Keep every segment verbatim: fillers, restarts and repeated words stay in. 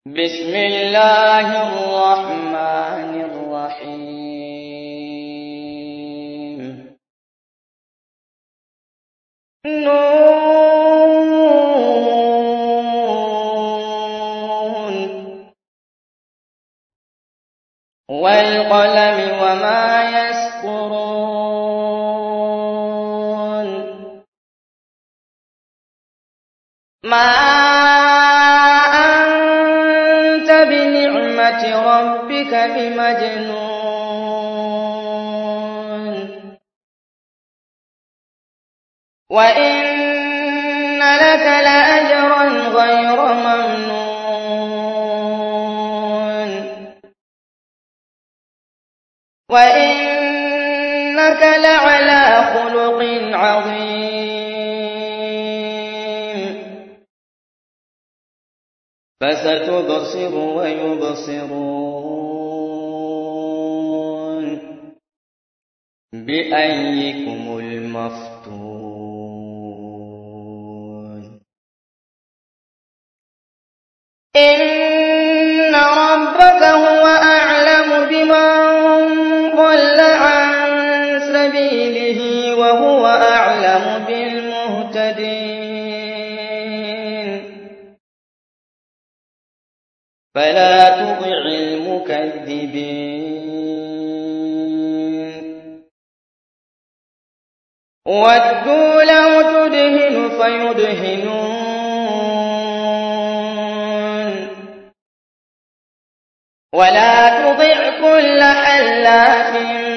بسم الله الرحمن الرحيم نون والقلم وما يسطرون ما أنت بنعمة ربك بمجنون وإن لك لأجرا غير ممنون وإنك لعلى خلق عظيم فستبصر ويبصرون بأيكم المفتون إن ربك هو أعلم بمن ضل عن سبيله وهو أعلم بالمهتدين فلا تطع المكذبين ودوا لو تدهن فيدهنون ولا تطع كل حلاف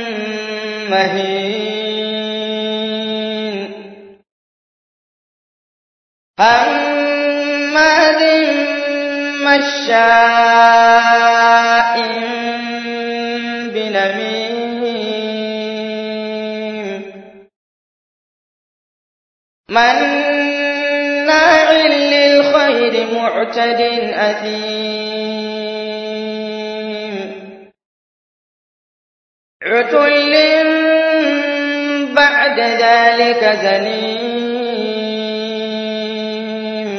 مهين هماز مشاء بنميم مناع للخير معتد أثيم عتل بعد ذلك زنيم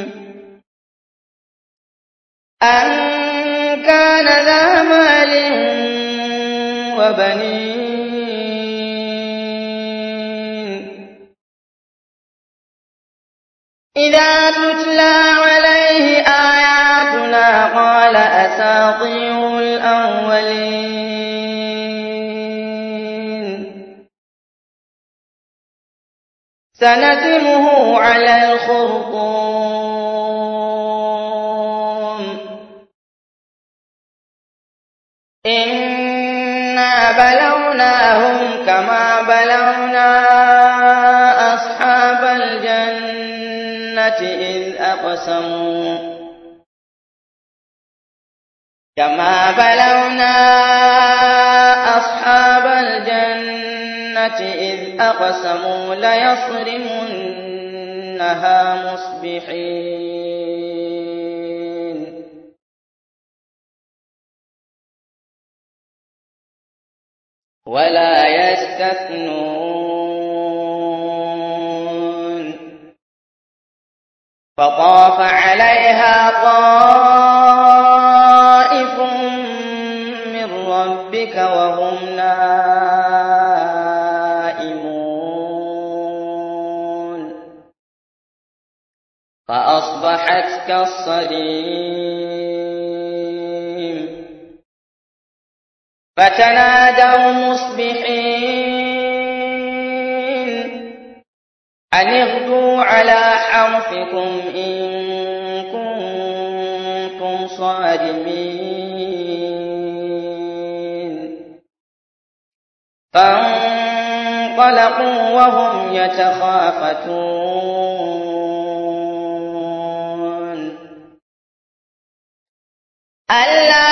أن كان ذا مال وبنين إذا تتلى عليه آياتنا قال أساطير الأولين سنسمه على الخرطوم إنا بلوناهم كما بلونا أصحاب الجنة إذ أقسموا كما بلونا أصحاب الجنة إذ أقسموا ليصرمنها مصبحين ولا يستثنون فطاف عليها طائف من ربك وهم نائمون فأصبحت كالصريم فتنادوا مصبحين أن اغدوا على حرثكم إن كنتم صارمين فانطلقوا وهم يتخافتون ألا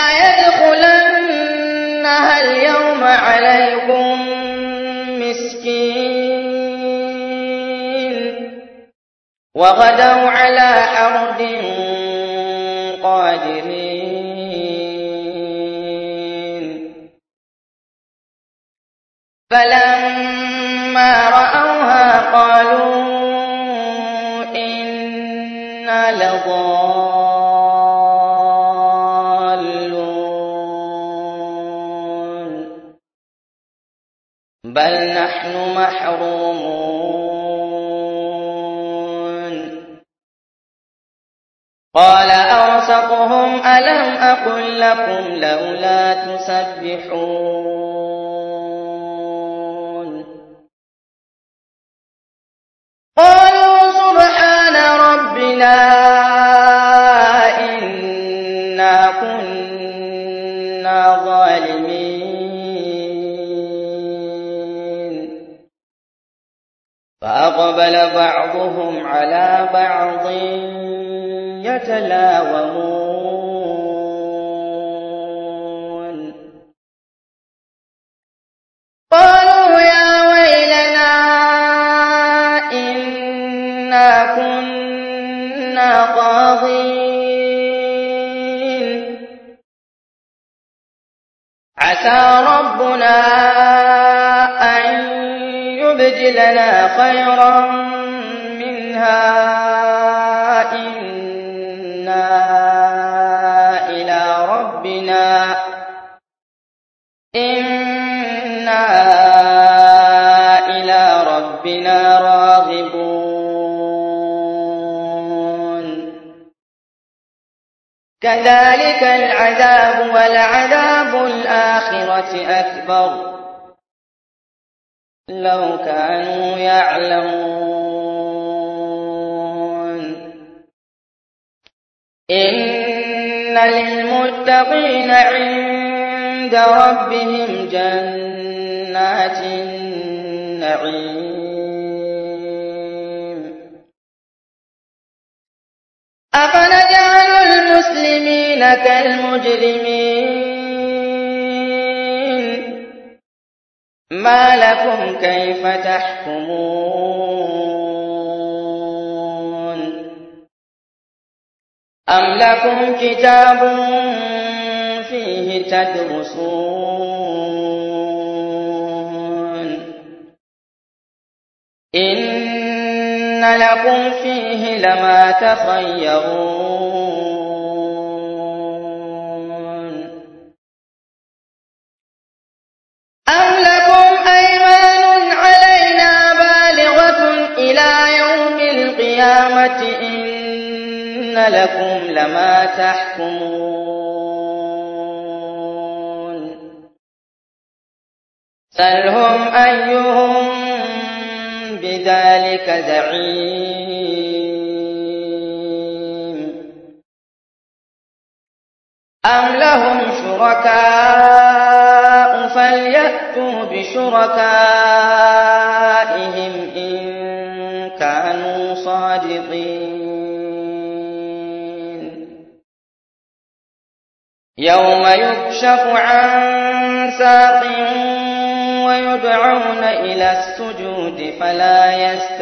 يدخلنها اليوم عليكم مسكين وغدوا على حرد قادرين فلما رأوها قالوا إنا لضالون بل نحن محرومون قال أرسقهم ألم أقل لكم لولا تسبحون قالوا سبحان ربنا إنا كنا ظالمين فأقبل بعضهم على بعض يتلاومون قالوا يا ويلنا إنا كنا طاغين عسى ربنا أن يبدلنا خيرا منها إنا إلى ربنا إنا إلى ربنا راغبون كذلك العذاب ولعذاب الآخرة أكبر لو كانوا يعلمون إن للمتقين عند ربهم جنات النعيم أفنجعل المسلمين كالمجرمين ما لكم كيف تحكمون أم لكم كتاب فيه تدرسون إن لكم فيه لما تخيرون أم لكم أيمان علينا بالغة إلى يوم القيامة إن لكم لما تحكمون سلهم أيهم بذلك زعيم أم لهم شركاء فليأتوا بشركائهم إن كانوا صادقين يوم يكشف عن ساق ويدعون إلى السجود فلا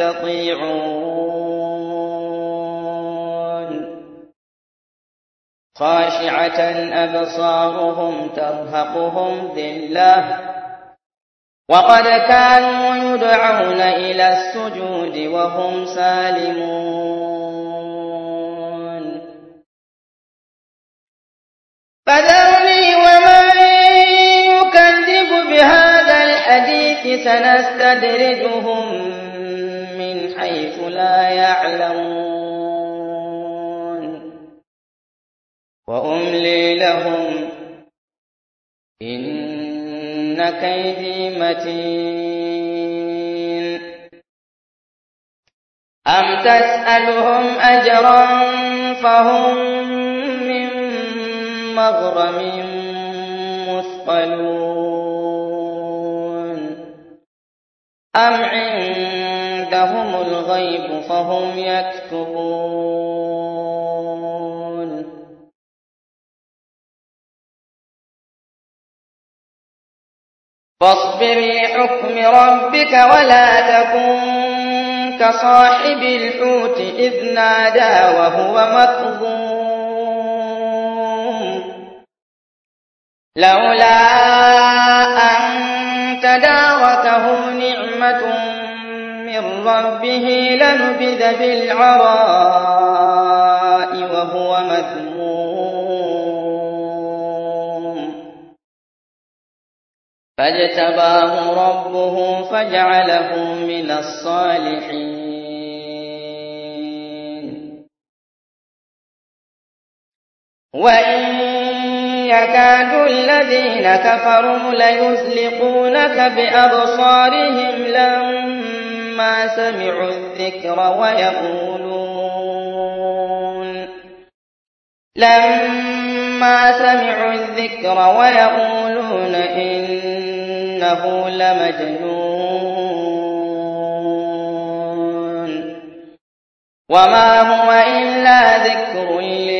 يستطيعون خاشعة أبصارهم ترهقهم ذلة وقد كانوا يدعون إلى السجود وهم سالمون فذرني ومن يكذب بهذا الحديث سنستدرجهم من حيث لا يعلمون وأملي لهم إن كيدي متين أم تسألهم أجرا فهم من مغرم مثقلون أم عندهم الغيب فهم يكتبون فاصبر لحكم ربك ولا تكن كصاحب الحوت إذ نادى وهو مكظوم لولا أن تداركه نعمة من ربه لنبذ بالعراء وهو مذموم فاجتباه ربه فجعله من الصالحين. وإن يكاد الذين كفروا ليزلقونك بأبصارهم لما سمعوا الذكر ويقولون لما سمعوا الذكر ويقولون إنه لمجنون وما هو إلا ذكر للعالمين.